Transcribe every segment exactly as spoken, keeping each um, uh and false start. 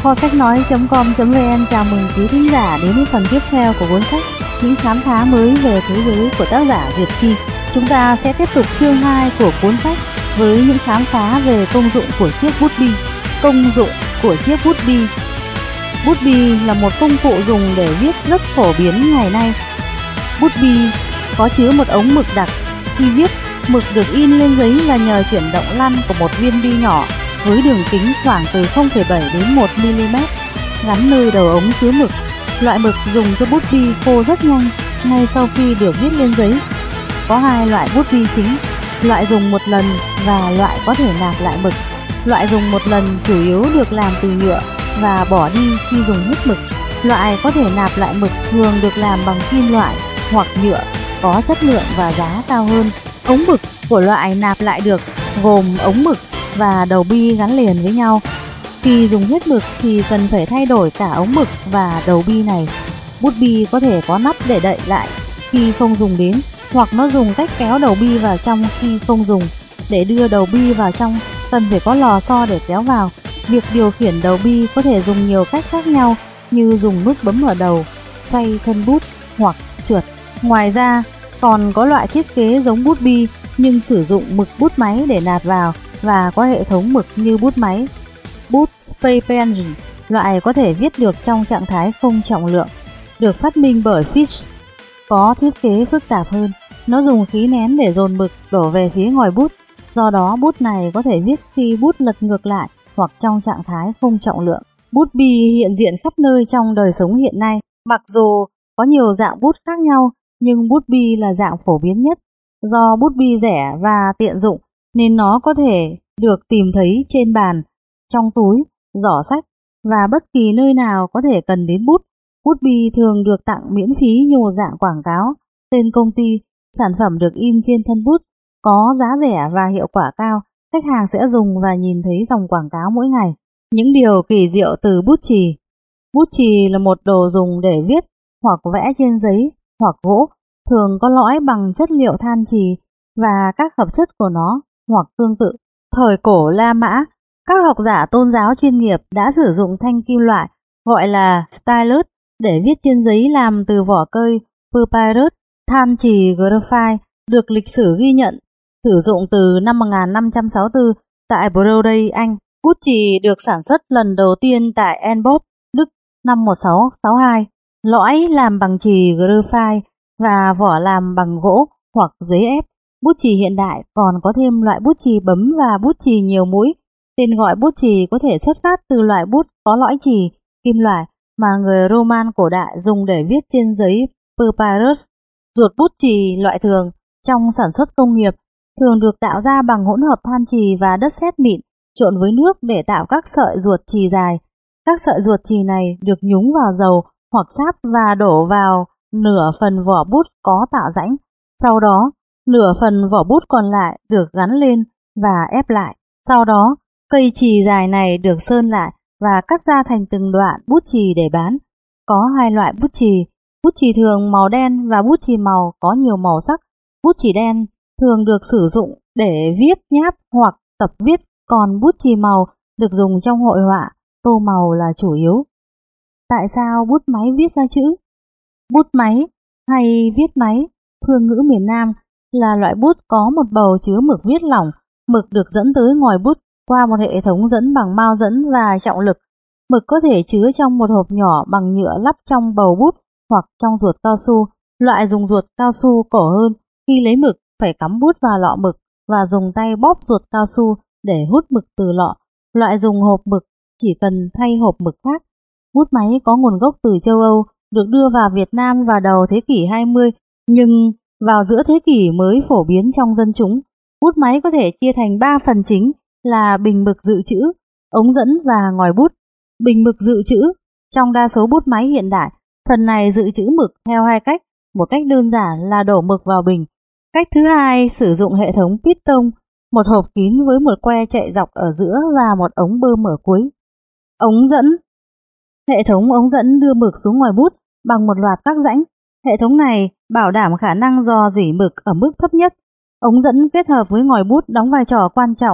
Kho sách nói chấm com chấm vn chào mừng quý thính giả đến với phần tiếp theo của cuốn sách Những khám phá mới về thế giới của tác giả Diệp Chi. Chúng ta sẽ tiếp tục chương hai của cuốn sách với những khám phá về công dụng của chiếc bút bi. Công dụng của chiếc bút bi. Bút bi là một công cụ dùng để viết rất phổ biến ngày nay. Bút bi có chứa một ống mực đặc. Khi viết, mực được in lên giấy và nhờ chuyển động lăn của một viên bi nhỏ với đường kính khoảng từ không phẩy bảy đến một mi-li-mét gắn nơi đầu ống chứa mực. Loại mực dùng cho bút bi khô rất nhanh ngay sau khi được viết lên giấy. Có hai loại bút bi chính, loại dùng một lần và loại có thể nạp lại mực. Loại dùng một lần chủ yếu được làm từ nhựa và bỏ đi khi dùng hết mực. Loại có thể nạp lại mực thường được làm bằng kim loại hoặc nhựa có chất lượng và giá cao hơn. Ống mực của loại nạp lại được gồm ống mực và đầu bi gắn liền với nhau. Khi dùng hết mực thì cần phải thay đổi cả ống mực và đầu bi này. Bút bi có thể có nắp để đậy lại khi không dùng đến, hoặc nó dùng cách kéo đầu bi vào trong khi không dùng. Để đưa đầu bi vào trong, cần phải có lò xo để kéo vào. Việc điều khiển đầu bi có thể dùng nhiều cách khác nhau, như dùng nút bấm ở đầu, xoay thân bút hoặc trượt. Ngoài ra, còn có loại thiết kế giống bút bi nhưng sử dụng mực bút máy để nạp vào và có hệ thống mực như bút máy. Bút Space Pen, loại có thể viết được trong trạng thái không trọng lượng, được phát minh bởi Fish, có thiết kế phức tạp hơn. Nó dùng khí nén để dồn mực đổ về phía ngòi bút, do đó bút này có thể viết khi bút lật ngược lại hoặc trong trạng thái không trọng lượng. Bút bi hiện diện khắp nơi trong đời sống hiện nay. Mặc dù có nhiều dạng bút khác nhau, nhưng bút bi là dạng phổ biến nhất. Do bút bi rẻ và tiện dụng nên nó có thể được tìm thấy trên bàn, trong túi, giỏ sách và bất kỳ nơi nào có thể cần đến bút. Bút bi thường được tặng miễn phí như một dạng quảng cáo. Tên công ty, sản phẩm được in trên thân bút, có giá rẻ và hiệu quả cao. Khách hàng sẽ dùng và nhìn thấy dòng quảng cáo mỗi ngày. Những điều kỳ diệu từ bút chì. Bút chì là một đồ dùng để viết hoặc vẽ trên giấy hoặc gỗ, thường có lõi bằng chất liệu than chì và các hợp chất của nó hoặc tương tự. Thời cổ La Mã, các học giả tôn giáo chuyên nghiệp đã sử dụng thanh kim loại gọi là stylus để viết trên giấy làm từ vỏ cây papyrus. Than chì graphite được lịch sử ghi nhận sử dụng từ năm một nghìn năm trăm sáu mươi tư tại Bordeaux, Anh. Bút chì được sản xuất lần đầu tiên tại Enbop, Đức năm một nghìn sáu trăm sáu mươi hai. Lõi làm bằng chì graphite và vỏ làm bằng gỗ hoặc giấy ép. Bút chì hiện đại còn có thêm loại bút chì bấm và bút chì nhiều mũi. Tên gọi bút chì có thể xuất phát từ loại bút có lõi chì, kim loại mà người Roman cổ đại dùng để viết trên giấy papyrus. Ruột bút chì loại thường trong sản xuất công nghiệp thường được tạo ra bằng hỗn hợp than chì và đất sét mịn trộn với nước để tạo các sợi ruột chì dài. Các sợi ruột chì này được nhúng vào dầu hoặc sáp và đổ vào nửa phần vỏ bút có tạo rãnh. Sau đó, nửa phần vỏ bút còn lại được gắn lên và ép lại. Sau đó, cây chì dài này được sơn lại và cắt ra thành từng đoạn bút chì để bán. Có hai loại bút chì, bút chì thường màu đen và bút chì màu có nhiều màu sắc. Bút chì đen thường được sử dụng để viết nháp hoặc tập viết, còn bút chì màu được dùng trong hội họa, tô màu là chủ yếu. Tại sao bút máy viết ra chữ? Bút máy hay viết máy, phương ngữ miền Nam, là loại bút có một bầu chứa mực viết lỏng. Mực được dẫn tới ngòi bút qua một hệ thống dẫn bằng mao dẫn và trọng lực. Mực có thể chứa trong một hộp nhỏ bằng nhựa lắp trong bầu bút hoặc trong ruột cao su. Loại dùng ruột cao su cổ hơn. Khi lấy mực phải cắm bút vào lọ mực và dùng tay bóp ruột cao su để hút mực từ lọ. Loại dùng hộp mực chỉ cần thay hộp mực khác. Bút máy có nguồn gốc từ châu Âu, được đưa vào Việt Nam vào đầu thế kỷ hai mươi, nhưng vào giữa thế kỷ mới phổ biến trong dân chúng. Bút máy có thể chia thành ba phần chính là bình mực dự trữ, ống dẫn và ngòi bút. Bình mực dự trữ trong đa số bút máy hiện đại, phần này dự trữ mực theo hai cách. Một cách đơn giản là đổ mực vào bình. Cách thứ hai sử dụng hệ thống piston, một hộp kín với một que chạy dọc ở giữa và một ống bơm ở cuối. Ống dẫn. Hệ thống ống dẫn đưa mực xuống ngòi bút bằng một loạt các rãnh. Hệ thống này bảo đảm khả năng rò rỉ mực ở mức thấp nhất. Ống dẫn kết hợp với ngòi bút đóng vai trò quan trọng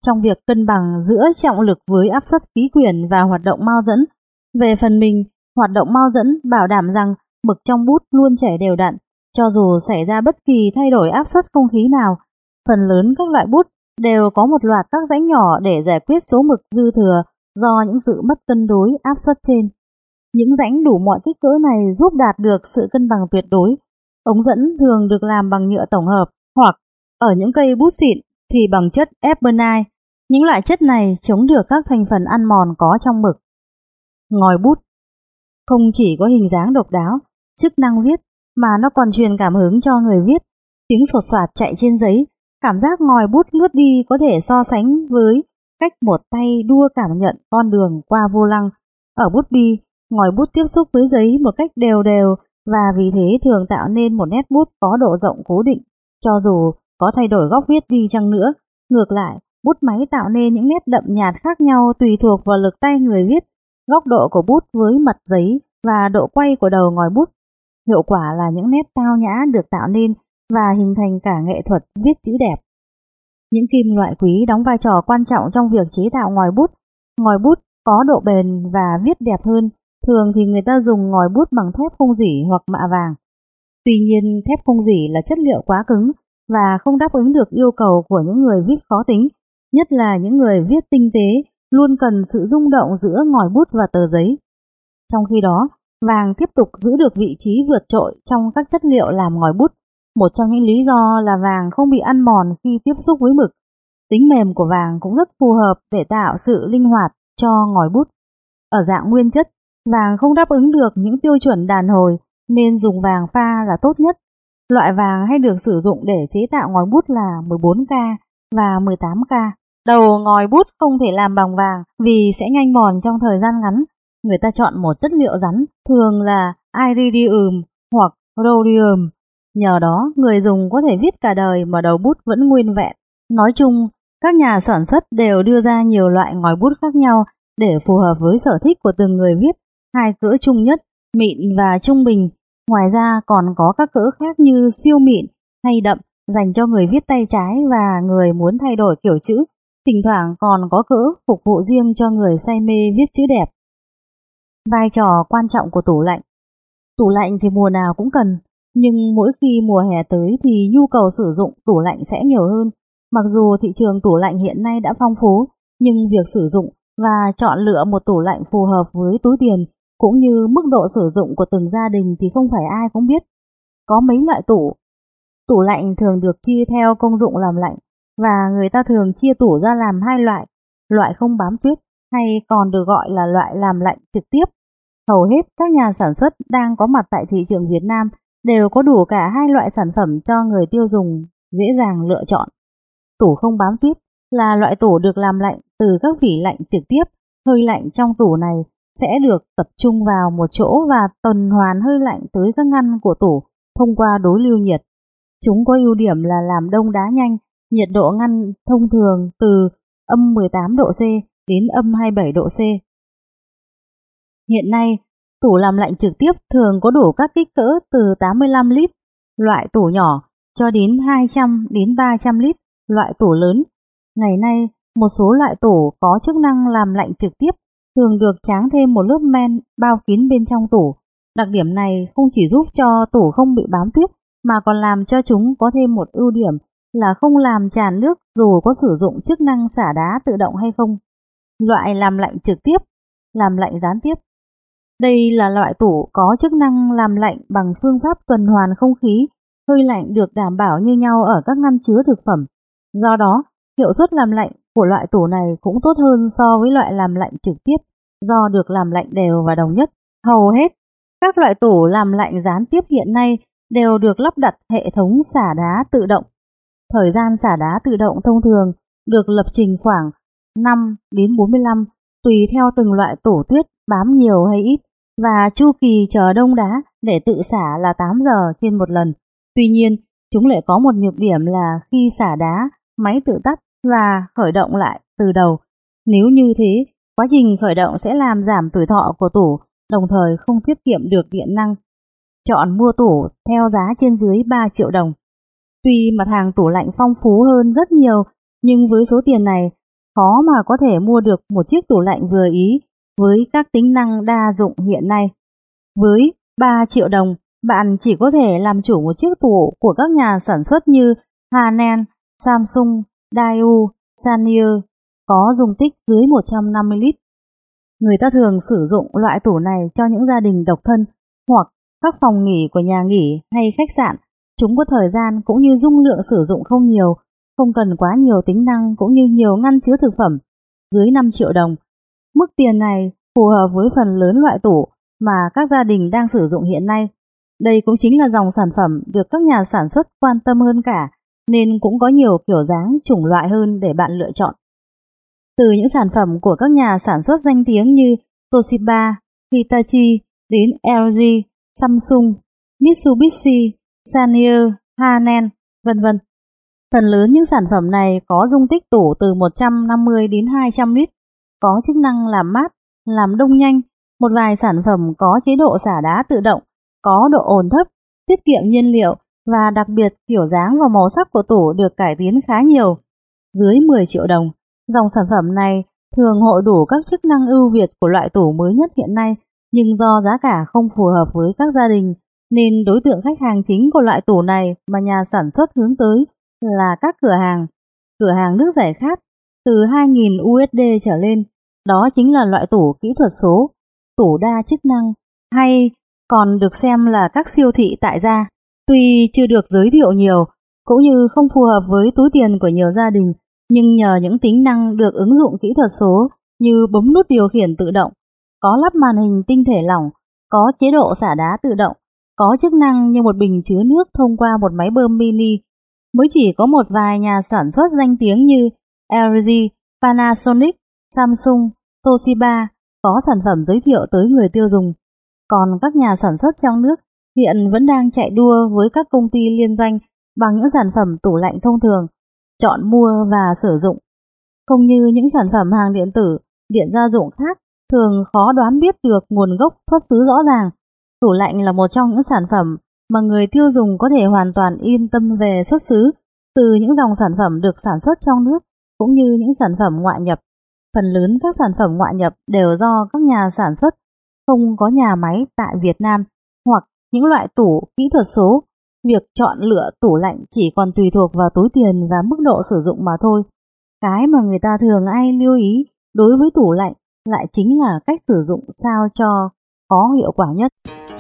trong việc cân bằng giữa trọng lực với áp suất khí quyển và hoạt động mao dẫn. Về phần mình, hoạt động mao dẫn bảo đảm rằng mực trong bút luôn chảy đều đặn, cho dù xảy ra bất kỳ thay đổi áp suất không khí nào. Phần lớn các loại bút đều có một loạt các rãnh nhỏ để giải quyết số mực dư thừa do những sự mất cân đối áp suất trên. Những rãnh đủ mọi kích cỡ này giúp đạt được sự cân bằng tuyệt đối. Ống dẫn thường được làm bằng nhựa tổng hợp, hoặc ở những cây bút xịn thì bằng chất ebonite. Những loại chất này chống được các thành phần ăn mòn có trong mực. Ngòi bút không chỉ có hình dáng độc đáo, chức năng viết, mà nó còn truyền cảm hứng cho người viết. Tiếng sột soạt chạy trên giấy, cảm giác ngòi bút lướt đi có thể so sánh với cách một tay đua cảm nhận con đường qua vô lăng. Ở bút bi, ngòi bút tiếp xúc với giấy một cách đều đều và vì thế thường tạo nên một nét bút có độ rộng cố định, cho dù có thay đổi góc viết đi chăng nữa. Ngược lại, bút máy tạo nên những nét đậm nhạt khác nhau tùy thuộc vào lực tay người viết, góc độ của bút với mặt giấy và độ quay của đầu ngòi bút. Hiệu quả là những nét tao nhã được tạo nên và hình thành cả nghệ thuật viết chữ đẹp. Những kim loại quý đóng vai trò quan trọng trong việc chế tạo ngòi bút. Ngòi bút có độ bền và viết đẹp hơn. Thường thì người ta dùng ngòi bút bằng thép không rỉ hoặc mạ vàng. Tuy nhiên, thép không rỉ là chất liệu quá cứng và không đáp ứng được yêu cầu của những người viết khó tính, nhất là những người viết tinh tế, luôn cần sự rung động giữa ngòi bút và tờ giấy. Trong khi đó, vàng tiếp tục giữ được vị trí vượt trội trong các chất liệu làm ngòi bút. Một trong những lý do là vàng không bị ăn mòn khi tiếp xúc với mực. Tính mềm của vàng cũng rất phù hợp để tạo sự linh hoạt cho ngòi bút. Ở dạng nguyên chất, vàng không đáp ứng được những tiêu chuẩn đàn hồi nên dùng vàng pha là tốt nhất. Loại vàng hay được sử dụng để chế tạo ngòi bút là mười bốn K và mười tám K. Đầu ngòi bút không thể làm bằng vàng vì sẽ nhanh mòn trong thời gian ngắn. Người ta chọn một chất liệu rắn, thường là iridium hoặc rhodium. Nhờ đó, người dùng có thể viết cả đời mà đầu bút vẫn nguyên vẹn. Nói chung, các nhà sản xuất đều đưa ra nhiều loại ngòi bút khác nhau để phù hợp với sở thích của từng người viết. Hai cỡ chung nhất, mịn và trung bình. Ngoài ra còn có các cỡ khác như siêu mịn hay đậm dành cho người viết tay trái và người muốn thay đổi kiểu chữ. Thỉnh thoảng còn có cỡ phục vụ riêng cho người say mê viết chữ đẹp. Vai trò quan trọng của tủ lạnh. Tủ lạnh thì mùa nào cũng cần, nhưng mỗi khi mùa hè tới thì nhu cầu sử dụng tủ lạnh sẽ nhiều hơn. Mặc dù thị trường tủ lạnh hiện nay đã phong phú, nhưng việc sử dụng và chọn lựa một tủ lạnh phù hợp với túi tiền cũng như mức độ sử dụng của từng gia đình thì không phải ai cũng biết. Có mấy loại tủ. Tủ lạnh thường được chia theo công dụng làm lạnh và người ta thường chia tủ ra làm hai loại, loại không bám tuyết hay còn được gọi là loại làm lạnh trực tiếp. Hầu hết các nhà sản xuất đang có mặt tại thị trường Việt Nam đều có đủ cả hai loại sản phẩm cho người tiêu dùng dễ dàng lựa chọn. Tủ không bám tuyết là loại tủ được làm lạnh từ các vỉ lạnh trực tiếp. Hơi lạnh trong tủ này sẽ được tập trung vào một chỗ và tuần hoàn hơi lạnh tới các ngăn của tủ thông qua đối lưu nhiệt. Chúng có ưu điểm là làm đông đá nhanh, nhiệt độ ngăn thông thường từ âm mười tám độ C đến âm hai mươi bảy độ C. Hiện nay, tủ làm lạnh trực tiếp thường có đủ các kích cỡ từ tám mươi lăm lít, loại tủ nhỏ, cho đến hai trăm đến ba trăm lít, loại tủ lớn. Ngày nay, một số loại tủ có chức năng làm lạnh trực tiếp thường được tráng thêm một lớp men bao kín bên trong tủ. Đặc điểm này không chỉ giúp cho tủ không bị bám tuyết mà còn làm cho chúng có thêm một ưu điểm là không làm tràn nước dù có sử dụng chức năng xả đá tự động hay không. Loại làm lạnh trực tiếp, làm lạnh gián tiếp. Đây là loại tủ có chức năng làm lạnh bằng phương pháp tuần hoàn không khí, hơi lạnh được đảm bảo như nhau ở các ngăn chứa thực phẩm. Do đó, hiệu suất làm lạnh của loại tủ này cũng tốt hơn so với loại làm lạnh trực tiếp do được làm lạnh đều và đồng nhất. Hầu hết các loại tủ làm lạnh gián tiếp hiện nay đều được lắp đặt hệ thống xả đá tự động. Thời gian xả đá tự động thông thường được lập trình khoảng năm đến bốn mươi lăm tùy theo từng loại tủ tuyết bám nhiều hay ít, và chu kỳ chờ đông đá để tự xả là tám giờ trên một lần. Tuy nhiên, chúng lại có một nhược điểm là khi xả đá, máy tự tắt và khởi động lại từ đầu. Nếu như thế, quá trình khởi động sẽ làm giảm tuổi thọ của tủ, đồng thời không tiết kiệm được điện năng. Chọn mua tủ theo giá trên dưới ba triệu đồng. Tuy mặt hàng tủ lạnh phong phú hơn rất nhiều, nhưng với số tiền này, khó mà có thể mua được một chiếc tủ lạnh vừa ý với các tính năng đa dụng hiện nay. Với ba triệu đồng, bạn chỉ có thể làm chủ một chiếc tủ của các nhà sản xuất như Hanen, Samsung, Daewoo, Sanyo, có dung tích dưới một trăm năm mươi lít. Người ta thường sử dụng loại tủ này cho những gia đình độc thân hoặc các phòng nghỉ của nhà nghỉ hay khách sạn. Chúng có thời gian cũng như dung lượng sử dụng không nhiều, không cần quá nhiều tính năng cũng như nhiều ngăn chứa thực phẩm. Dưới năm triệu đồng, mức tiền này phù hợp với phần lớn loại tủ mà các gia đình đang sử dụng hiện nay. Đây cũng chính là dòng sản phẩm được các nhà sản xuất quan tâm hơn cả, nên cũng có nhiều kiểu dáng chủng loại hơn để bạn lựa chọn. Từ những sản phẩm của các nhà sản xuất danh tiếng như Toshiba, Hitachi đến lờ giê, Samsung, Mitsubishi, Sanyo, Hanen, vân vân. Phần lớn những sản phẩm này có dung tích tủ từ một trăm năm mươi đến hai trăm lít, có chức năng làm mát, làm đông nhanh. Một vài sản phẩm có chế độ xả đá tự động, có độ ồn thấp, tiết kiệm nhiên liệu và đặc biệt kiểu dáng và màu sắc của tủ được cải tiến khá nhiều. Dưới mười triệu đồng, dòng sản phẩm này thường hội đủ các chức năng ưu việt của loại tủ mới nhất hiện nay, nhưng do giá cả không phù hợp với các gia đình, nên đối tượng khách hàng chính của loại tủ này mà nhà sản xuất hướng tới là các cửa hàng, cửa hàng nước giải khát từ hai nghìn u ét đê trở lên. Đó chính là loại tủ kỹ thuật số, tủ đa chức năng, hay còn được xem là các siêu thị tại gia. Tuy chưa được giới thiệu nhiều, cũng như không phù hợp với túi tiền của nhiều gia đình, nhưng nhờ những tính năng được ứng dụng kỹ thuật số như bấm nút điều khiển tự động, có lắp màn hình tinh thể lỏng, có chế độ xả đá tự động, có chức năng như một bình chứa nước thông qua một máy bơm mini, mới chỉ có một vài nhà sản xuất danh tiếng như lờ giê, Panasonic, Samsung, Toshiba có sản phẩm giới thiệu tới người tiêu dùng. Còn các nhà sản xuất trong nước hiện vẫn đang chạy đua với các công ty liên doanh bằng những sản phẩm tủ lạnh thông thường, chọn mua và sử dụng. Không như những sản phẩm hàng điện tử, điện gia dụng khác thường khó đoán biết được nguồn gốc xuất xứ rõ ràng, tủ lạnh là một trong những sản phẩm mà người tiêu dùng có thể hoàn toàn yên tâm về xuất xứ từ những dòng sản phẩm được sản xuất trong nước cũng như những sản phẩm ngoại nhập. Phần lớn các sản phẩm ngoại nhập đều do các nhà sản xuất không có nhà máy tại Việt Nam, hoặc những loại tủ kỹ thuật số. Việc chọn lựa tủ lạnh chỉ còn tùy thuộc vào túi tiền và mức độ sử dụng mà thôi. Cái mà người ta thường hay lưu ý đối với tủ lạnh lại chính là cách sử dụng sao cho có hiệu quả nhất.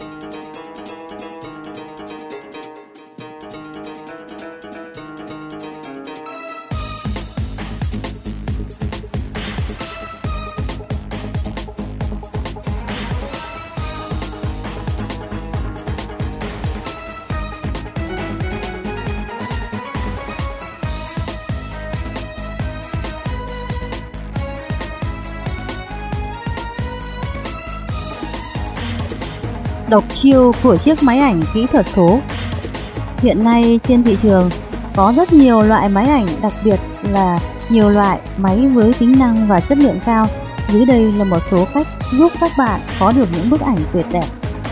Độc chiêu của chiếc máy ảnh kỹ thuật số. Hiện nay trên thị trường có rất nhiều loại máy ảnh, đặc biệt là nhiều loại máy với tính năng và chất lượng cao. Dưới đây là một số cách giúp các bạn có được những bức ảnh tuyệt đẹp.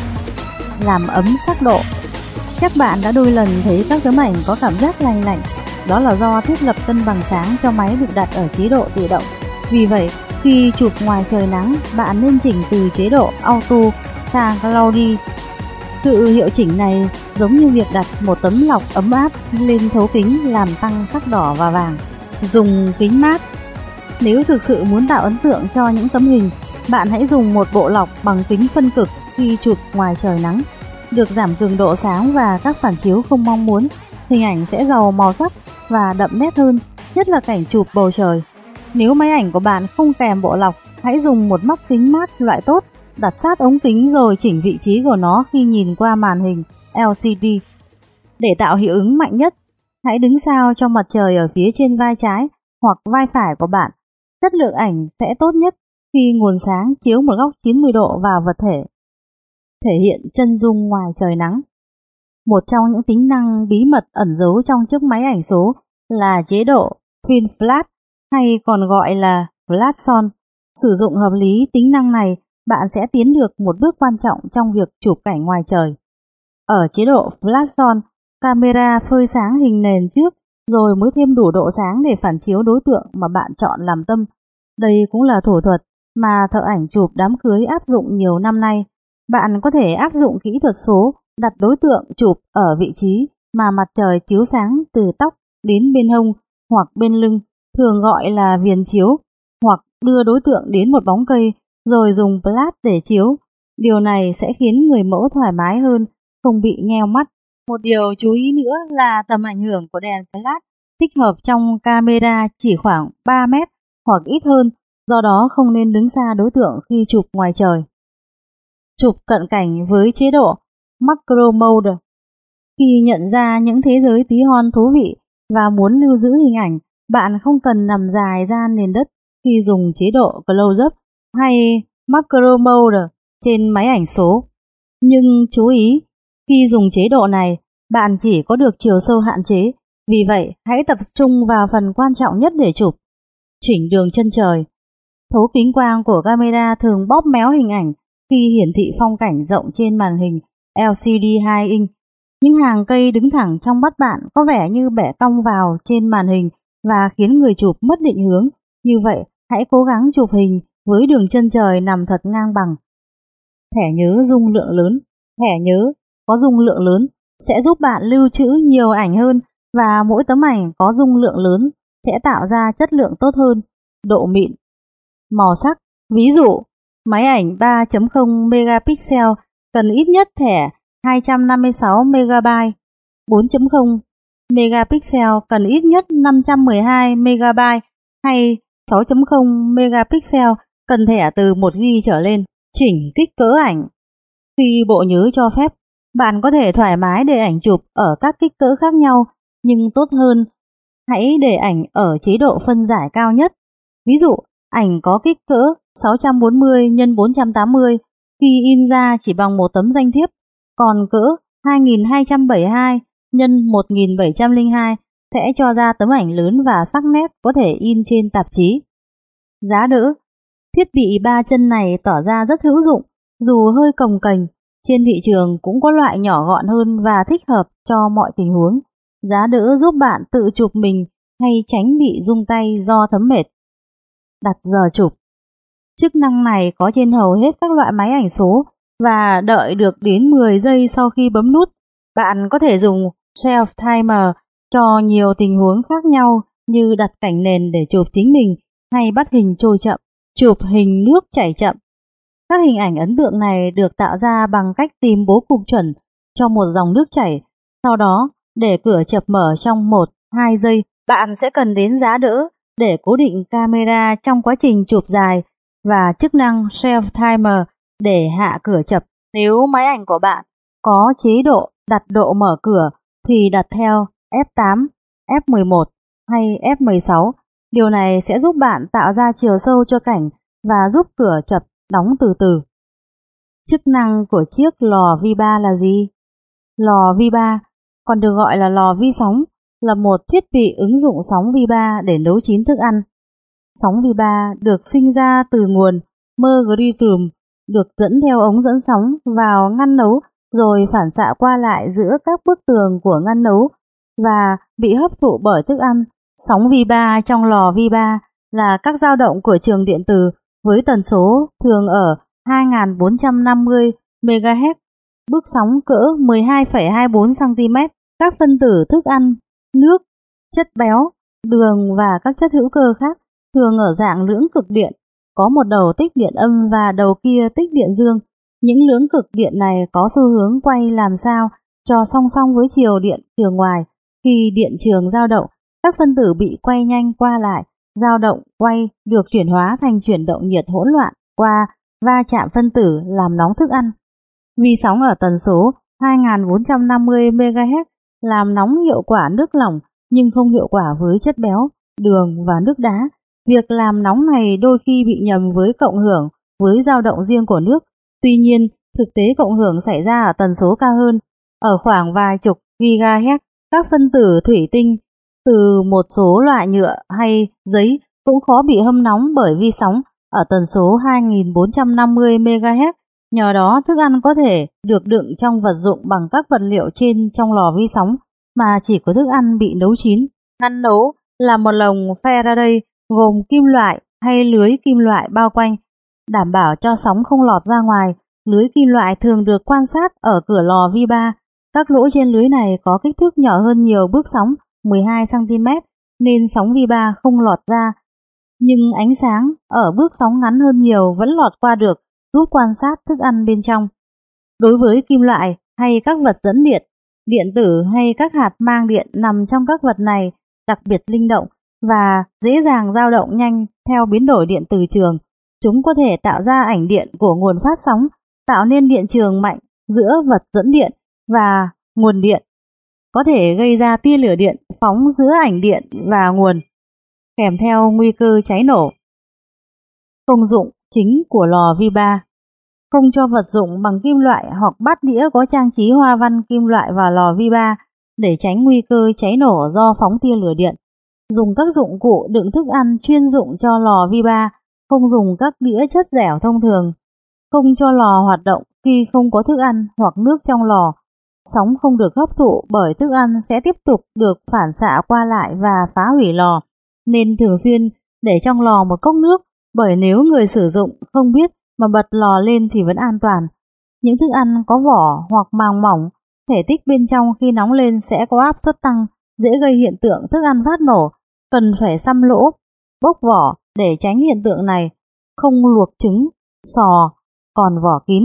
Làm ấm sắc độ. Chắc bạn đã đôi lần thấy các tấm ảnh có cảm giác lành lạnh. Đó là do thiết lập cân bằng sáng cho máy được đặt ở chế độ tự động. Vì vậy, khi chụp ngoài trời nắng, bạn nên chỉnh từ chế độ Auto sang Cloudy. Sự hiệu chỉnh này giống như việc đặt một tấm lọc ấm áp lên thấu kính làm tăng sắc đỏ và vàng. Dùng kính mát. Nếu thực sự muốn tạo ấn tượng cho những tấm hình, bạn hãy dùng một bộ lọc bằng kính phân cực khi chụp ngoài trời nắng. Được giảm cường độ sáng và các phản chiếu không mong muốn, hình ảnh sẽ giàu màu sắc và đậm nét hơn, nhất là cảnh chụp bầu trời. Nếu máy ảnh của bạn không kèm bộ lọc, hãy dùng một mắt kính mát loại tốt, đặt sát ống kính rồi chỉnh vị trí của nó khi nhìn qua màn hình lờ xê đê. Để tạo hiệu ứng mạnh nhất, hãy đứng sao cho mặt trời ở phía trên vai trái hoặc vai phải của bạn. Chất lượng ảnh sẽ tốt nhất khi nguồn sáng chiếu một góc chín mươi độ vào vật thể. Thể hiện chân dung ngoài trời nắng. Một trong những tính năng bí mật ẩn giấu trong chiếc máy ảnh số là chế độ Film Flash, hay còn gọi là Flash Son. Sử dụng hợp lý tính năng này, bạn sẽ tiến được một bước quan trọng trong việc chụp cảnh ngoài trời. Ở chế độ Flash Son, camera phơi sáng hình nền trước rồi mới thêm đủ độ sáng để phản chiếu đối tượng mà bạn chọn làm tâm. Đây cũng là thủ thuật mà thợ ảnh chụp đám cưới áp dụng nhiều năm nay. Bạn có thể áp dụng kỹ thuật số đặt đối tượng chụp ở vị trí mà mặt trời chiếu sáng từ tóc đến bên hông hoặc bên lưng, thường gọi là viền chiếu, hoặc đưa đối tượng đến một bóng cây rồi dùng flash để chiếu. Điều này sẽ khiến người mẫu thoải mái hơn, không bị nheo mắt. Một điều chú ý nữa là tầm ảnh hưởng của đèn flash thích hợp trong camera chỉ khoảng ba mét hoặc ít hơn, do đó không nên đứng xa đối tượng khi chụp ngoài trời. Chụp cận cảnh với chế độ Macro Mode. Khi nhận ra những thế giới tí hon thú vị và muốn lưu giữ hình ảnh, bạn không cần nằm dài ra nền đất khi dùng chế độ Close-up hay Macro Mode trên máy ảnh số. Nhưng chú ý, khi dùng chế độ này, bạn chỉ có được chiều sâu hạn chế, vì vậy hãy tập trung vào phần quan trọng nhất để chụp: chỉnh đường chân trời. Thấu kính quang của camera thường bóp méo hình ảnh khi hiển thị phong cảnh rộng trên màn hình L C D hai inch. Những hàng cây đứng thẳng trong mắt bạn có vẻ như bẻ cong vào trên màn hình và khiến người chụp mất định hướng. Như vậy, hãy cố gắng chụp hình với đường chân trời nằm thật ngang bằng. Thẻ nhớ dung lượng lớn. Thẻ nhớ có dung lượng lớn sẽ giúp bạn lưu trữ nhiều ảnh hơn, và mỗi tấm ảnh có dung lượng lớn sẽ tạo ra chất lượng tốt hơn. Độ mịn. Màu sắc. Ví dụ, máy ảnh ba chấm không megapixel cần ít nhất thẻ hai trăm năm mươi sáu megabyte, bốn chấm không megapixel cần ít nhất năm trăm mười hai megabyte, hay sáu chấm không megapixel cần thẻ từ một gi ga bai trở lên. Chỉnh kích cỡ ảnh. Khi bộ nhớ cho phép, bạn có thể thoải mái để ảnh chụp ở các kích cỡ khác nhau, nhưng tốt hơn hãy để ảnh ở chế độ phân giải cao nhất. Ví dụ, ảnh có kích cỡ sáu trăm bốn mươi nhân bốn trăm tám mươi khi in ra chỉ bằng một tấm danh thiếp, còn cỡ hai nghìn hai trăm bảy mươi hai nhân một nghìn bảy trăm lẻ hai sẽ cho ra tấm ảnh lớn và sắc nét có thể in trên tạp chí. Giá đỡ. Thiết bị ba chân này tỏ ra rất hữu dụng, dù hơi cồng kềnh. Trên thị trường cũng có loại nhỏ gọn hơn và thích hợp cho mọi tình huống. Giá đỡ giúp bạn tự chụp mình hay tránh bị rung tay do thấm mệt. Đặt giờ chụp. Chức năng này có trên hầu hết các loại máy ảnh số, và đợi được đến mười giây sau khi bấm nút. Bạn có thể dùng Self Timer cho nhiều tình huống khác nhau, như đặt cảnh nền để chụp chính mình hay bắt hình trôi chậm, chụp hình nước chảy chậm. Các hình ảnh ấn tượng này được tạo ra bằng cách tìm bố cục chuẩn cho một dòng nước chảy. Sau đó, để cửa chập mở trong một đến hai giây, bạn sẽ cần đến giá đỡ để cố định camera trong quá trình chụp dài, và chức năng Self Timer để hạ cửa chập. Nếu máy ảnh của bạn có chế độ đặt độ mở cửa thì đặt theo F tám, F mười một hay F mười sáu. Điều này sẽ giúp bạn tạo ra chiều sâu cho cảnh và giúp cửa chập đóng từ từ. Chức năng của chiếc lò vi ba là gì? Lò vi ba, còn được gọi là lò vi sóng, là một thiết bị ứng dụng sóng vi ba để nấu chín thức ăn. Sóng vi ba được sinh ra từ nguồn mercurium, được dẫn theo ống dẫn sóng vào ngăn nấu rồi phản xạ qua lại giữa các bức tường của ngăn nấu và bị hấp thụ bởi thức ăn. Sóng vi ba trong lò vi ba là các dao động của trường điện từ với tần số thường ở hai nghìn bốn trăm năm mươi mê ga héc, bước sóng cỡ mười hai phẩy hai mươi bốn xăng ti mét. Các phân tử thức ăn, nước, chất béo, đường và các chất hữu cơ khác thường ở dạng lưỡng cực điện, có một đầu tích điện âm và đầu kia tích điện dương. Những lưỡng cực điện này có xu hướng quay làm sao cho song song với chiều điện trường ngoài. Khi điện trường dao động, các phân tử bị quay nhanh qua lại. Dao động quay được chuyển hóa thành chuyển động nhiệt hỗn loạn qua va chạm phân tử làm nóng thức ăn. Vi sóng ở tần số hai nghìn bốn trăm năm mươi mê ga héc làm nóng hiệu quả nước lỏng nhưng không hiệu quả với chất béo, đường và nước đá. Việc làm nóng này đôi khi bị nhầm với cộng hưởng với dao động riêng của nước. Tuy nhiên, thực tế cộng hưởng xảy ra ở tần số cao hơn, ở khoảng vài chục gigahertz. Các phân tử thủy tinh từ một số loại nhựa hay giấy cũng khó bị hâm nóng bởi vi sóng ở tần số hai nghìn bốn trăm năm mươi mê ga héc. Nhờ đó, thức ăn có thể được đựng trong vật dụng bằng các vật liệu trên trong lò vi sóng mà chỉ có thức ăn bị nấu chín. Ngăn nấu là một lồng Faraday gồm kim loại hay lưới kim loại bao quanh, đảm bảo cho sóng không lọt ra ngoài. Lưới kim loại thường được quan sát ở cửa lò vi ba. Các lỗ trên lưới này có kích thước nhỏ hơn nhiều bước sóng mười hai xăng ti mét nên sóng vi ba không lọt ra, nhưng ánh sáng ở bước sóng ngắn hơn nhiều vẫn lọt qua được, giúp quan sát thức ăn bên trong. Đối với kim loại hay các vật dẫn điện, điện tử hay các hạt mang điện nằm trong các vật này đặc biệt linh động và dễ dàng dao động nhanh theo biến đổi điện từ trường. Chúng có thể tạo ra ảnh điện của nguồn phát sóng, tạo nên điện trường mạnh giữa vật dẫn điện và nguồn điện, có thể gây ra tia lửa điện phóng giữa ảnh điện và nguồn, kèm theo nguy cơ cháy nổ. Công dụng chính của lò vi ba: không cho vật dụng bằng kim loại hoặc bát đĩa có trang trí hoa văn kim loại vào lò vi ba để tránh nguy cơ cháy nổ do phóng tia lửa điện. Dùng các dụng cụ đựng thức ăn chuyên dụng cho lò vi ba, không dùng các đĩa chất dẻo thông thường. Không cho lò hoạt động khi không có thức ăn hoặc nước trong lò. Sóng không được hấp thụ bởi thức ăn sẽ tiếp tục được phản xạ qua lại và phá hủy lò, nên thường xuyên để trong lò một cốc nước, bởi nếu người sử dụng không biết mà bật lò lên thì vẫn an toàn. Những thức ăn có vỏ hoặc màng mỏng, thể tích bên trong khi nóng lên sẽ có áp suất tăng, dễ gây hiện tượng thức ăn phát nổ, cần phải xăm lỗ, bốc vỏ để tránh hiện tượng này. Không luộc trứng, sò còn vỏ kín.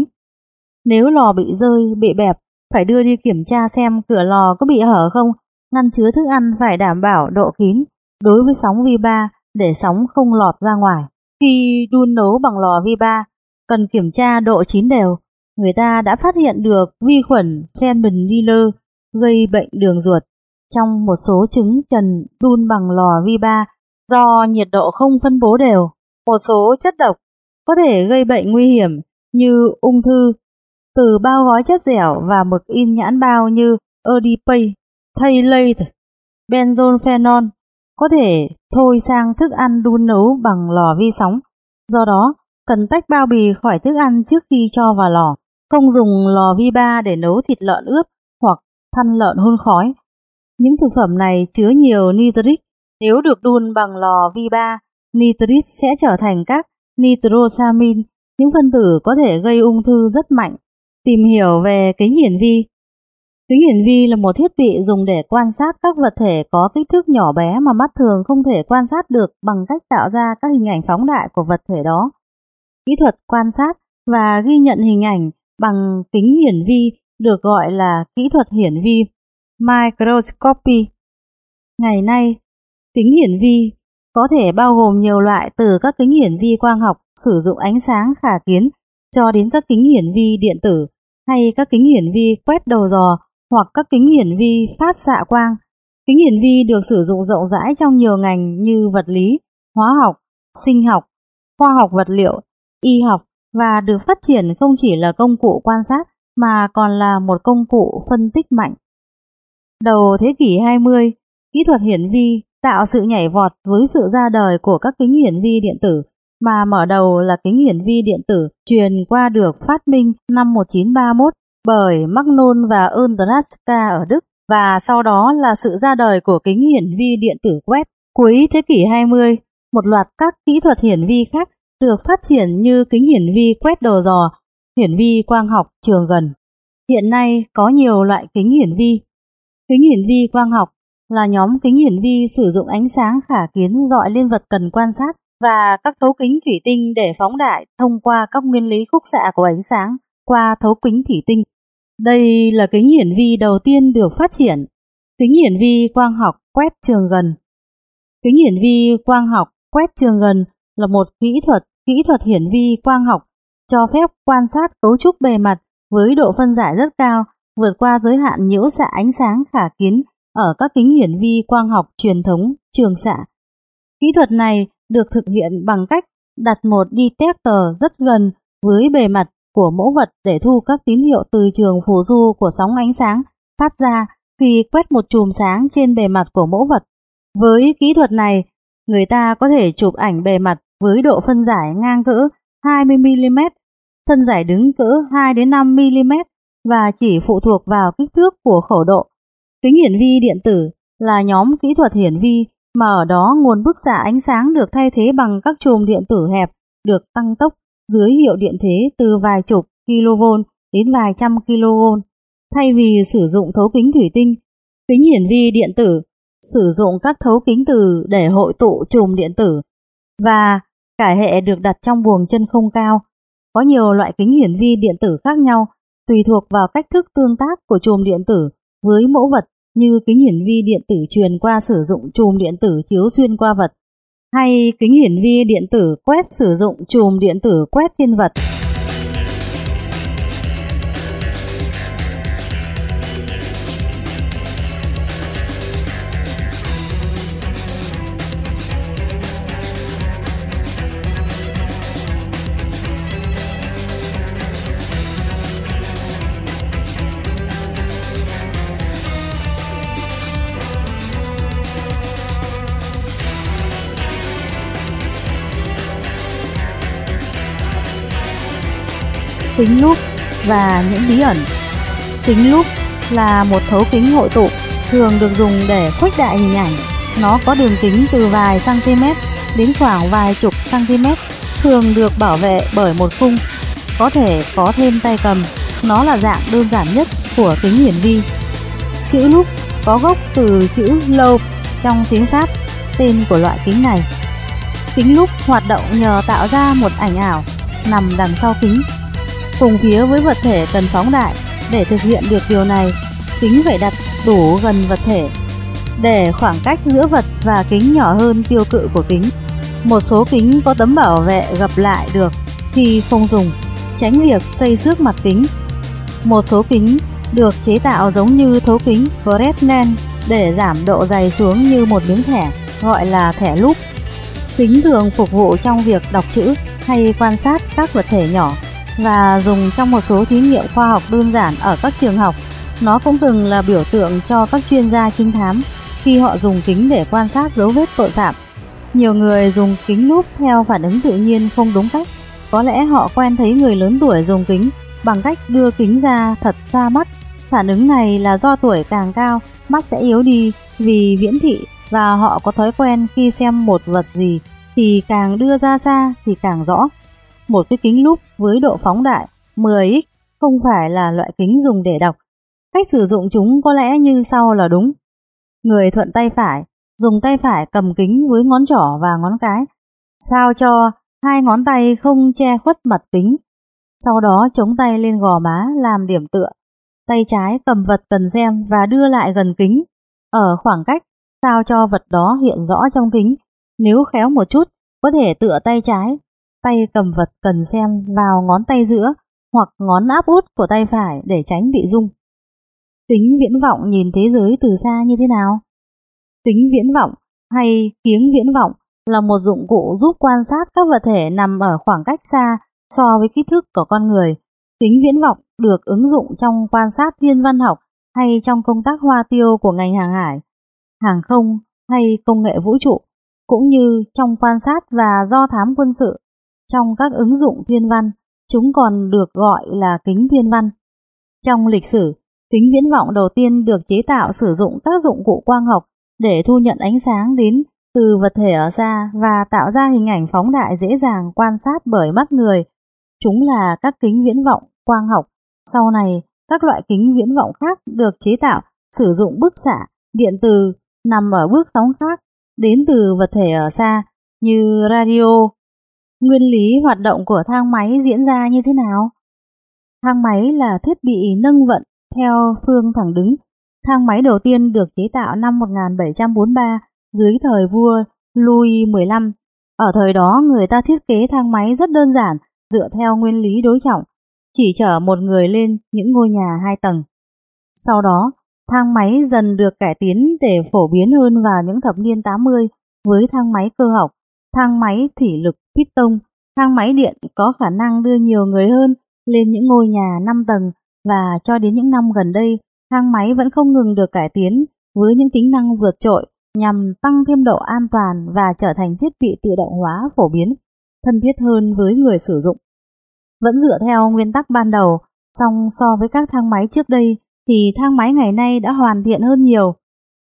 Nếu lò bị rơi, bị bẹp, phải đưa đi kiểm tra xem cửa lò có bị hở không. Ngăn chứa thức ăn phải đảm bảo độ kín đối với sóng vi ba để sóng không lọt ra ngoài. Khi đun nấu bằng lò vi ba, cần kiểm tra độ chín đều. Người ta đã phát hiện được vi khuẩn Salmonella gây bệnh đường ruột trong một số trứng trần đun bằng lò vi ba do nhiệt độ không phân bố đều. Một số chất độc có thể gây bệnh nguy hiểm như ung thư từ bao gói chất dẻo và mực in nhãn bao như Adipase, Phthalate, Benzophenone có thể thôi sang thức ăn đun nấu bằng lò vi sóng. Do đó, cần tách bao bì khỏi thức ăn trước khi cho vào lò. Không dùng lò vi ba để nấu thịt lợn ướp hoặc thăn lợn hun khói. Những thực phẩm này chứa nhiều nitric. Nếu được đun bằng lò vi ba, nitric sẽ trở thành các nitrosamin, những phân tử có thể gây ung thư rất mạnh. Tìm hiểu về kính hiển vi. Kính hiển vi là một thiết bị dùng để quan sát các vật thể có kích thước nhỏ bé mà mắt thường không thể quan sát được bằng cách tạo ra các hình ảnh phóng đại của vật thể đó. Kỹ thuật quan sát và ghi nhận hình ảnh bằng kính hiển vi được gọi là kỹ thuật hiển vi microscopy. Ngày nay, kính hiển vi có thể bao gồm nhiều loại, từ các kính hiển vi quang học sử dụng ánh sáng khả kiến cho đến các kính hiển vi điện tử hay các kính hiển vi quét đầu giò hoặc các kính hiển vi phát xạ quang. Kính hiển vi được sử dụng rộng rãi trong nhiều ngành như vật lý, hóa học, sinh học, khoa học vật liệu, y học và được phát triển không chỉ là công cụ quan sát mà còn là một công cụ phân tích mạnh. Đầu thế kỷ hai mươi, kỹ thuật hiển vi tạo sự nhảy vọt với sự ra đời của các kính hiển vi điện tử, mà mở đầu là kính hiển vi điện tử truyền qua được phát minh năm một nghìn chín trăm ba mươi mốt bởi Magnol và Ultraska ở Đức, và sau đó là sự ra đời của kính hiển vi điện tử quét. Cuối thế kỷ hai mươi, một loạt các kỹ thuật hiển vi khác được phát triển như kính hiển vi quét đầu giò, hiển vi quang học trường gần. Hiện nay có nhiều loại kính hiển vi. Kính hiển vi quang học là nhóm kính hiển vi sử dụng ánh sáng khả kiến dọi lên vật cần quan sát và các thấu kính thủy tinh để phóng đại thông qua các nguyên lý khúc xạ của ánh sáng qua thấu kính thủy tinh. Đây là kính hiển vi đầu tiên được phát triển. Kính hiển vi quang học quét trường gần. Kính hiển vi quang học quét trường gần là một kỹ thuật kỹ thuật hiển vi quang học cho phép quan sát cấu trúc bề mặt với độ phân giải rất cao, vượt qua giới hạn nhiễu xạ ánh sáng khả kiến ở các kính hiển vi quang học truyền thống trường xạ. Kỹ thuật này được thực hiện bằng cách đặt một detector rất gần với bề mặt của mẫu vật để thu các tín hiệu từ trường phù du của sóng ánh sáng phát ra khi quét một chùm sáng trên bề mặt của mẫu vật. Với kỹ thuật này, người ta có thể chụp ảnh bề mặt với độ phân giải ngang cỡ hai mươi mi li mét, phân giải đứng cỡ hai đến năm mi li mét và chỉ phụ thuộc vào kích thước của khẩu độ. Kính hiển vi điện tử là nhóm kỹ thuật hiển vi, mà ở đó nguồn bức xạ ánh sáng được thay thế bằng các chùm điện tử hẹp được tăng tốc dưới hiệu điện thế từ vài chục kilovolt đến vài trăm kilovolt. Thay vì sử dụng thấu kính thủy tinh, kính hiển vi điện tử sử dụng các thấu kính từ để hội tụ chùm điện tử, và cả hệ được đặt trong buồng chân không cao. Có nhiều loại kính hiển vi điện tử khác nhau tùy thuộc vào cách thức tương tác của chùm điện tử với mẫu vật, như kính hiển vi điện tử truyền qua sử dụng chùm điện tử chiếu xuyên qua vật, hay kính hiển vi điện tử quét sử dụng chùm điện tử quét trên vật. Kính lúp và những bí ẩn. Kính lúp là một thấu kính hội tụ, thường được dùng để khuếch đại hình ảnh. Nó có đường kính từ vài cm đến khoảng vài chục cm, thường được bảo vệ bởi một khung, có thể có thêm tay cầm. Nó là dạng đơn giản nhất của kính hiển vi. Chữ lúp có gốc từ chữ loupe trong tiếng Pháp, tên của loại kính này. Kính lúp hoạt động nhờ tạo ra một ảnh ảo nằm đằng sau kính, cùng phía với vật thể cần phóng đại. Để thực hiện được điều này, kính phải đặt đủ gần vật thể, để khoảng cách giữa vật và kính nhỏ hơn tiêu cự của kính. Một số kính có tấm bảo vệ gập lại được khi không dùng, tránh việc xây xước mặt kính. Một số kính được chế tạo giống như thấu kính Fresnel để giảm độ dày xuống như một miếng thẻ, gọi là thẻ lúp. Kính thường phục vụ trong việc đọc chữ hay quan sát các vật thể nhỏ, và dùng trong một số thí nghiệm khoa học đơn giản ở các trường học. Nó cũng từng là biểu tượng cho các chuyên gia trinh thám khi họ dùng kính để quan sát dấu vết tội phạm. Nhiều người dùng kính lúp theo phản ứng tự nhiên không đúng cách. Có lẽ họ quen thấy người lớn tuổi dùng kính bằng cách đưa kính ra thật xa mắt. Phản ứng này là do tuổi càng cao, mắt sẽ yếu đi vì viễn thị, và họ có thói quen khi xem một vật gì thì càng đưa ra xa thì càng rõ. Một cái kính lúp với độ phóng đại mười x không phải là loại kính dùng để đọc. Cách sử dụng chúng có lẽ như sau là đúng. Người thuận tay phải dùng tay phải cầm kính với ngón trỏ và ngón cái, sao cho hai ngón tay không che khuất mặt kính. Sau đó chống tay lên gò má làm điểm tựa. Tay trái cầm vật cần xem và đưa lại gần kính, ở khoảng cách sao cho vật đó hiện rõ trong kính. Nếu khéo một chút, có thể tựa tay trái, tay cầm vật cần xem vào ngón tay giữa hoặc ngón áp út của tay phải để tránh bị rung. Kính viễn vọng nhìn thế giới từ xa như thế nào? Kính viễn vọng hay kiếng viễn vọng là một dụng cụ giúp quan sát các vật thể nằm ở khoảng cách xa so với kích thước của con người. Kính viễn vọng được ứng dụng trong quan sát thiên văn học hay trong công tác hoa tiêu của ngành hàng hải, hàng không hay công nghệ vũ trụ, cũng như trong quan sát và do thám quân sự. Trong các ứng dụng thiên văn, chúng còn được gọi là kính thiên văn. Trong lịch sử, kính viễn vọng đầu tiên được chế tạo sử dụng các dụng cụ quang học để thu nhận ánh sáng đến từ vật thể ở xa và tạo ra hình ảnh phóng đại dễ dàng quan sát bởi mắt người. Chúng là các kính viễn vọng quang học. Sau này, các loại kính viễn vọng khác được chế tạo sử dụng bức xạ điện từ nằm ở bước sóng khác đến từ vật thể ở xa như radio. Nguyên lý hoạt động của thang máy diễn ra như thế nào? Thang máy là thiết bị nâng vận theo phương thẳng đứng. Thang máy đầu tiên được chế tạo năm một nghìn bảy trăm bốn mươi ba dưới thời vua Louis mười lăm. Ở thời đó, người ta thiết kế thang máy rất đơn giản, dựa theo nguyên lý đối trọng, chỉ chở một người lên những ngôi nhà hai tầng. Sau đó, thang máy dần được cải tiến để phổ biến hơn vào những thập niên tám mươi với thang máy cơ học, thang máy thủy lực piston. Thang máy điện có khả năng đưa nhiều người hơn lên những ngôi nhà năm tầng, và cho đến những năm gần đây, thang máy vẫn không ngừng được cải tiến với những tính năng vượt trội nhằm tăng thêm độ an toàn và trở thành thiết bị tự động hóa phổ biến, thân thiết hơn với người sử dụng. Vẫn dựa theo nguyên tắc ban đầu, song so với các thang máy trước đây thì thang máy ngày nay đã hoàn thiện hơn nhiều.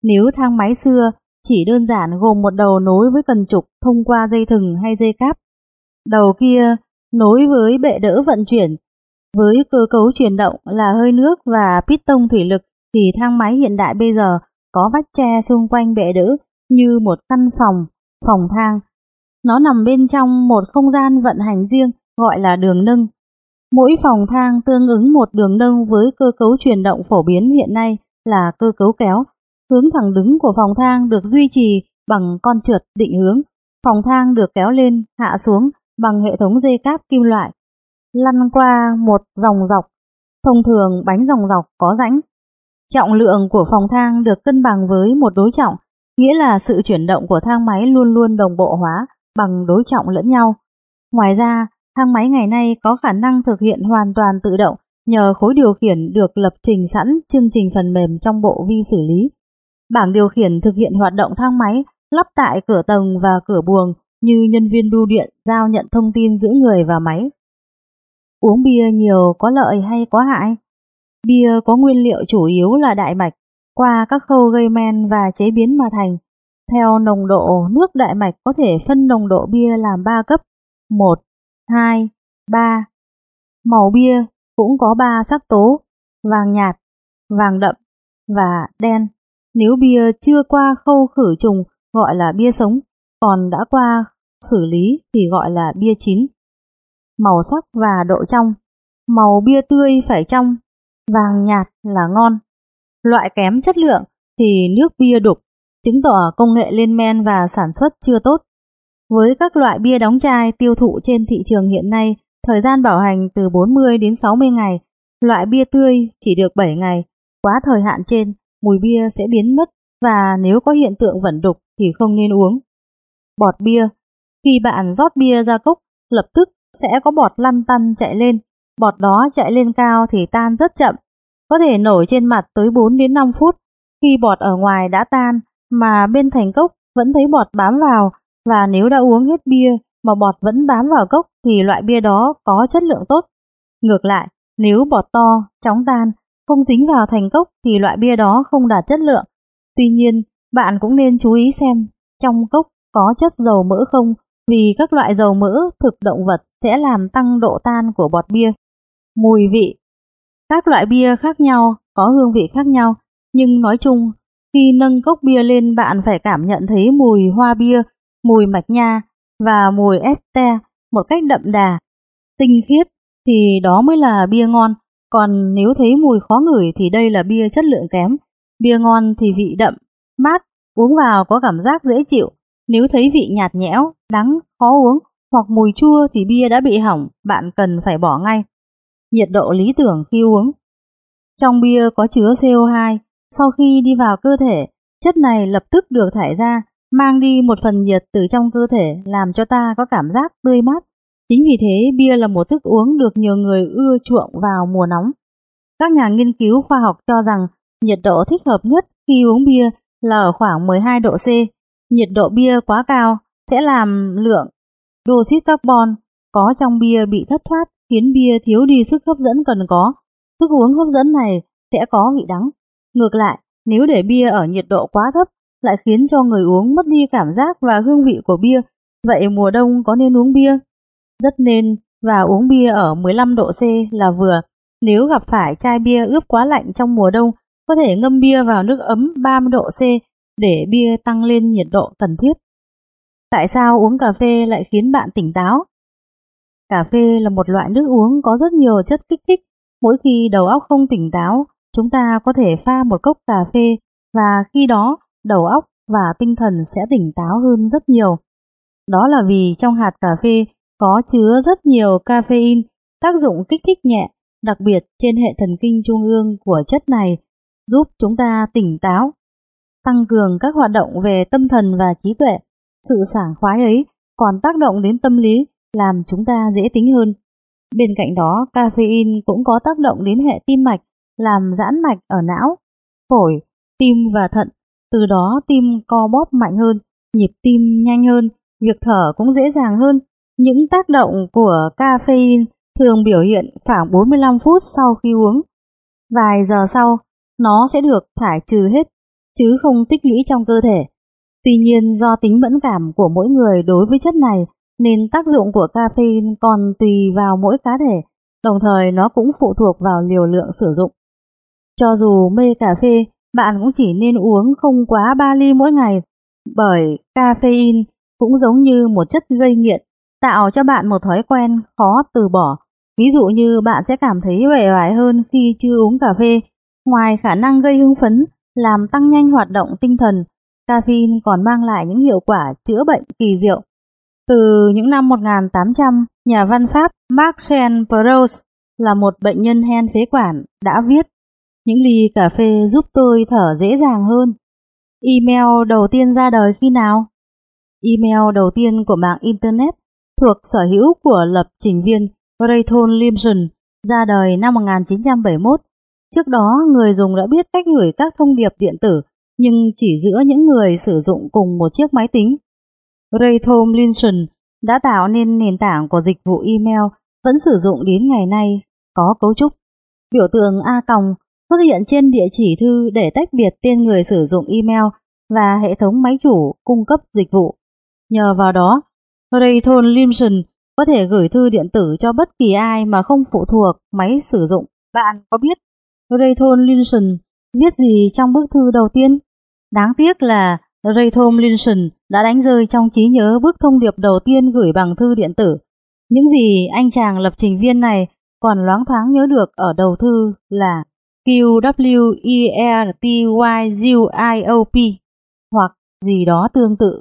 Nếu thang máy xưa chỉ đơn giản gồm một đầu nối với cần trục thông qua dây thừng hay dây cáp, đầu kia nối với bệ đỡ vận chuyển với cơ cấu chuyển động là hơi nước và piston thủy lực, thì thang máy hiện đại bây giờ có vách tre xung quanh bệ đỡ như một căn phòng, phòng thang. Nó nằm bên trong một không gian vận hành riêng gọi là đường nâng. Mỗi phòng thang tương ứng một đường nâng với cơ cấu chuyển động phổ biến hiện nay là cơ cấu kéo. Hướng thẳng đứng của phòng thang được duy trì bằng con trượt định hướng. Phòng thang được kéo lên, hạ xuống bằng hệ thống dây cáp kim loại, lăn qua một dòng dọc. Thông thường bánh dòng dọc có rãnh. Trọng lượng của phòng thang được cân bằng với một đối trọng, nghĩa là sự chuyển động của thang máy luôn luôn đồng bộ hóa bằng đối trọng lẫn nhau. Ngoài ra, thang máy ngày nay có khả năng thực hiện hoàn toàn tự động nhờ khối điều khiển được lập trình sẵn chương trình phần mềm trong bộ vi xử lý. Bảng điều khiển thực hiện hoạt động thang máy lắp tại cửa tầng và cửa buồng như nhân viên bưu điện giao nhận thông tin giữa người và máy. Uống bia nhiều có lợi hay có hại? Bia có nguyên liệu chủ yếu là đại mạch, qua các khâu gây men và chế biến mà thành. Theo nồng độ nước đại mạch có thể phân nồng độ bia làm ba cấp: một, hai, ba. Màu bia cũng có ba sắc tố: vàng nhạt, vàng đậm và đen. Nếu bia chưa qua khâu khử trùng gọi là bia sống, còn đã qua xử lý thì gọi là bia chín. Màu sắc và độ trong. Màu bia tươi phải trong, vàng nhạt là ngon. Loại kém chất lượng thì nước bia đục, chứng tỏ công nghệ lên men và sản xuất chưa tốt. Với các loại bia đóng chai tiêu thụ trên thị trường hiện nay, thời gian bảo hành từ bốn mươi đến sáu mươi ngày, loại bia tươi chỉ được bảy ngày. Quá thời hạn trên, mùi bia sẽ biến mất và nếu có hiện tượng vẩn đục thì không nên uống. Bọt bia. Khi bạn rót bia ra cốc, lập tức sẽ có bọt lăn tăn chạy lên. Bọt đó chạy lên cao thì tan rất chậm, có thể nổi trên mặt tới bốn đến năm phút. Khi bọt ở ngoài đã tan mà bên thành cốc vẫn thấy bọt bám vào, và nếu đã uống hết bia mà bọt vẫn bám vào cốc thì loại bia đó có chất lượng tốt. Ngược lại, nếu bọt to, chóng tan, không dính vào thành cốc thì loại bia đó không đạt chất lượng. Tuy nhiên, bạn cũng nên chú ý xem trong cốc có chất dầu mỡ không, vì các loại dầu mỡ thực động vật sẽ làm tăng độ tan của bọt bia. Mùi vị. Các loại bia khác nhau có hương vị khác nhau, nhưng nói chung, khi nâng cốc bia lên bạn phải cảm nhận thấy mùi hoa bia, mùi mạch nha và mùi ester một cách đậm đà, tinh khiết thì đó mới là bia ngon. Còn nếu thấy mùi khó ngửi thì đây là bia chất lượng kém. Bia ngon thì vị đậm, mát, uống vào có cảm giác dễ chịu. Nếu thấy vị nhạt nhẽo, đắng, khó uống hoặc mùi chua thì bia đã bị hỏng, bạn cần phải bỏ ngay. Nhiệt độ lý tưởng khi uống. Trong bia có chứa xê o hai, sau khi đi vào cơ thể, chất này lập tức được thải ra, mang đi một phần nhiệt từ trong cơ thể làm cho ta có cảm giác tươi mát. Chính vì thế bia là một thức uống được nhiều người ưa chuộng vào mùa nóng. Các nhà nghiên cứu khoa học cho rằng nhiệt độ thích hợp nhất khi uống bia là ở khoảng mười hai độ C. Nhiệt độ bia quá cao sẽ làm lượng oxit carbon có trong bia bị thất thoát, khiến bia thiếu đi sức hấp dẫn cần có. Thức uống hấp dẫn này sẽ có vị đắng. Ngược lại, nếu để bia ở nhiệt độ quá thấp lại khiến cho người uống mất đi cảm giác và hương vị của bia. Vậy mùa đông có nên uống bia? Rất nên, và uống bia ở mười lăm độ C là vừa. Nếu gặp phải chai bia ướp quá lạnh trong mùa đông, có thể ngâm bia vào nước ấm ba mươi độ C để bia tăng lên nhiệt độ cần thiết. Tại sao uống cà phê lại khiến bạn tỉnh táo? Cà phê là một loại nước uống có rất nhiều chất kích thích. Mỗi khi đầu óc không tỉnh táo, chúng ta có thể pha một cốc cà phê và khi đó đầu óc và tinh thần sẽ tỉnh táo hơn rất nhiều. Đó là vì trong hạt cà phê có chứa rất nhiều caffeine, tác dụng kích thích nhẹ, đặc biệt trên hệ thần kinh trung ương của chất này, giúp chúng ta tỉnh táo, tăng cường các hoạt động về tâm thần và trí tuệ. Sự sảng khoái ấy còn tác động đến tâm lý, làm chúng ta dễ tính hơn. Bên cạnh đó, caffeine cũng có tác động đến hệ tim mạch, làm giãn mạch ở não, phổi, tim và thận. Từ đó tim co bóp mạnh hơn, nhịp tim nhanh hơn, việc thở cũng dễ dàng hơn. Những tác động của caffeine thường biểu hiện khoảng bốn mươi lăm phút sau khi uống. Vài giờ sau, nó sẽ được thải trừ hết. chứ không tích lũy trong cơ thể. Tuy nhiên do tính mẫn cảm của mỗi người đối với chất này nên tác dụng của caffeine còn tùy vào mỗi cá thể, đồng thời nó cũng phụ thuộc vào liều lượng sử dụng. Cho dù mê cà phê, bạn cũng chỉ nên uống không quá ba ly mỗi ngày, bởi caffeine cũng giống như một chất gây nghiện, tạo cho bạn một thói quen khó từ bỏ. Ví dụ như bạn sẽ cảm thấy uể oải hơn khi chưa uống cà phê. Ngoài khả năng gây hưng phấn, làm tăng nhanh hoạt động tinh thần, caffeine còn mang lại những hiệu quả chữa bệnh kỳ diệu. Từ những năm một nghìn tám trăm, nhà văn Pháp Marcel Proust là một bệnh nhân hen phế quản đã viết: những ly cà phê giúp tôi thở dễ dàng hơn. Email đầu tiên ra đời khi nào? Email đầu tiên của mạng Internet thuộc sở hữu của lập trình viên Rayton Limson ra đời năm một nghìn chín trăm bảy mươi mốt. Trước đó, người dùng đã biết cách gửi các thông điệp điện tử, nhưng chỉ giữa những người sử dụng cùng một chiếc máy tính. Rayton Limson đã tạo nên nền tảng của dịch vụ email vẫn sử dụng đến ngày nay, có cấu trúc. Biểu tượng A còng xuất hiện trên địa chỉ thư để tách biệt tên người sử dụng email và hệ thống máy chủ cung cấp dịch vụ. Nhờ vào đó, Rayton Limson có thể gửi thư điện tử cho bất kỳ ai mà không phụ thuộc máy sử dụng. Bạn có biết Rayton Limson viết gì trong bức thư đầu tiên? Đáng tiếc là Rayton Limson đã đánh rơi trong trí nhớ bức thông điệp đầu tiên gửi bằng thư điện tử. Những gì anh chàng lập trình viên này còn loáng thoáng nhớ được ở đầu thư là Q W E R T Y U I O P hoặc gì đó tương tự.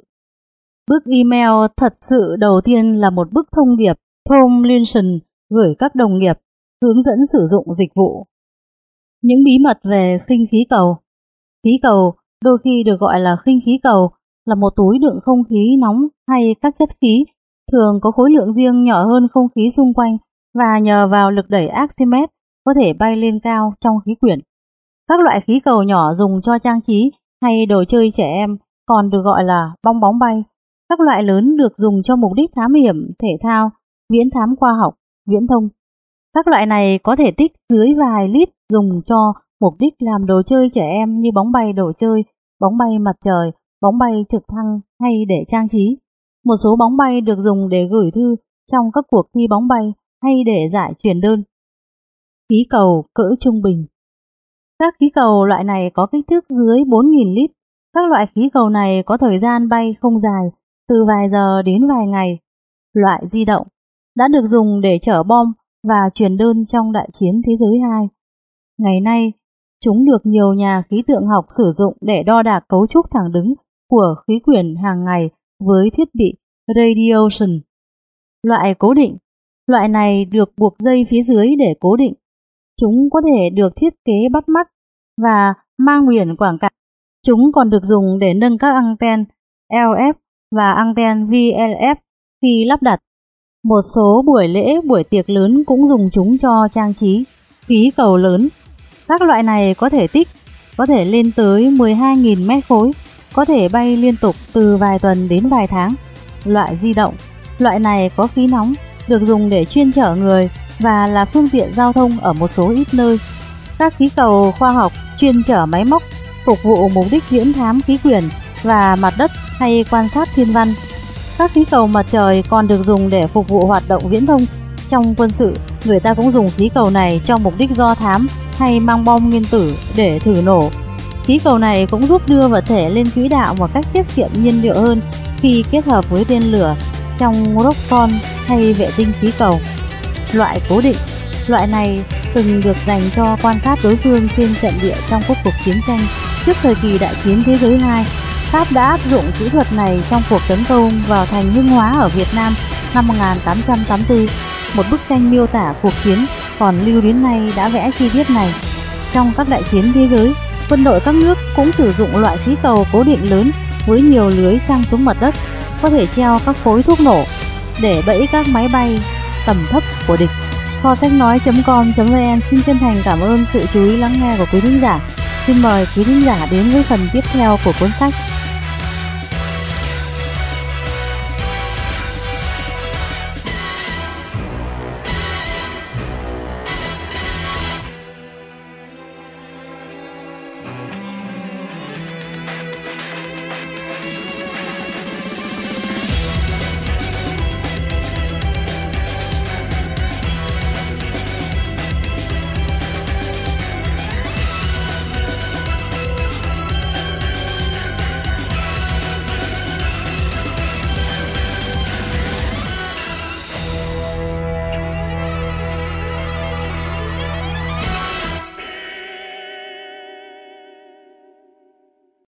Bức email thật sự đầu tiên là một bức thông điệp Tom Linson gửi các đồng nghiệp, hướng dẫn sử dụng dịch vụ. Những bí mật về khinh khí cầu. Khí cầu, đôi khi được gọi là khinh khí cầu, là một túi đựng không khí nóng hay các chất khí, thường có khối lượng riêng nhỏ hơn không khí xung quanh và nhờ vào lực đẩy Archimedes có thể bay lên cao trong khí quyển. Các loại khí cầu nhỏ dùng cho trang trí hay đồ chơi trẻ em còn được gọi là bong bóng bay. Các loại lớn được dùng cho mục đích thám hiểm, thể thao, viễn thám khoa học, viễn thông. Các loại này có thể tích dưới vài lít, dùng cho mục đích làm đồ chơi trẻ em như bóng bay đồ chơi, bóng bay mặt trời, bóng bay trực thăng hay để trang trí. Một số bóng bay được dùng để gửi thư trong các cuộc thi bóng bay hay để giải truyền đơn. Khí cầu cỡ trung bình. Các khí cầu loại này có kích thước dưới bốn nghìn lít. Các loại khí cầu này có thời gian bay không dài, từ vài giờ đến vài ngày. Loại di động đã được dùng để chở bom và truyền đơn trong Đại chiến Thế giới hai. Ngày nay, chúng được nhiều nhà khí tượng học sử dụng để đo đạc cấu trúc thẳng đứng của khí quyển hàng ngày với thiết bị radiation. Loại cố định. Loại này được buộc dây phía dưới để cố định. Chúng có thể được thiết kế bắt mắt và mang biển quảng cáo. Chúng còn được dùng để nâng các anten L F và anten V L F khi lắp đặt. Một số buổi lễ, buổi tiệc lớn cũng dùng chúng cho trang trí. Khí cầu lớn. Các loại này có thể tích, có thể lên tới mười hai nghìn mét khối, có thể bay liên tục từ vài tuần đến vài tháng. Loại di động. Loại này có khí nóng, được dùng để chuyên chở người và là phương tiện giao thông ở một số ít nơi. Các khí cầu khoa học chuyên chở máy móc, phục vụ mục đích viễn thám khí quyển và mặt đất hay quan sát thiên văn. Các khí cầu mặt trời còn được dùng để phục vụ hoạt động viễn thông. Trong quân sự, người ta cũng dùng khí cầu này cho mục đích do thám hay mang bom nguyên tử để thử nổ. Khí cầu này cũng giúp đưa vật thể lên quỹ đạo một cách tiết kiệm nhiên liệu hơn khi kết hợp với tên lửa trong Rockfall hay vệ tinh khí cầu. Loại cố định. Loại này từng được dành cho quan sát đối phương trên trận địa trong các cuộc chiến tranh trước thời kỳ Đại chiến Thế giới hai. Pháp đã áp dụng kỹ thuật này trong cuộc tấn công vào thành Hưng Hóa ở Việt Nam năm một nghìn tám trăm tám mươi tư. Một bức tranh miêu tả cuộc chiến còn lưu đến nay đã vẽ chi tiết này. Trong các đại chiến thế giới, quân đội các nước cũng sử dụng loại khí cầu cố định lớn với nhiều lưới trăng xuống mặt đất, có thể treo các khối thuốc nổ để bẫy các máy bay tầm thấp của địch. Kho sách nói chấm com chấm vn xin chân thành cảm ơn sự chú ý lắng nghe của quý thính giả. Xin mời quý thính giả đến với phần tiếp theo của cuốn sách.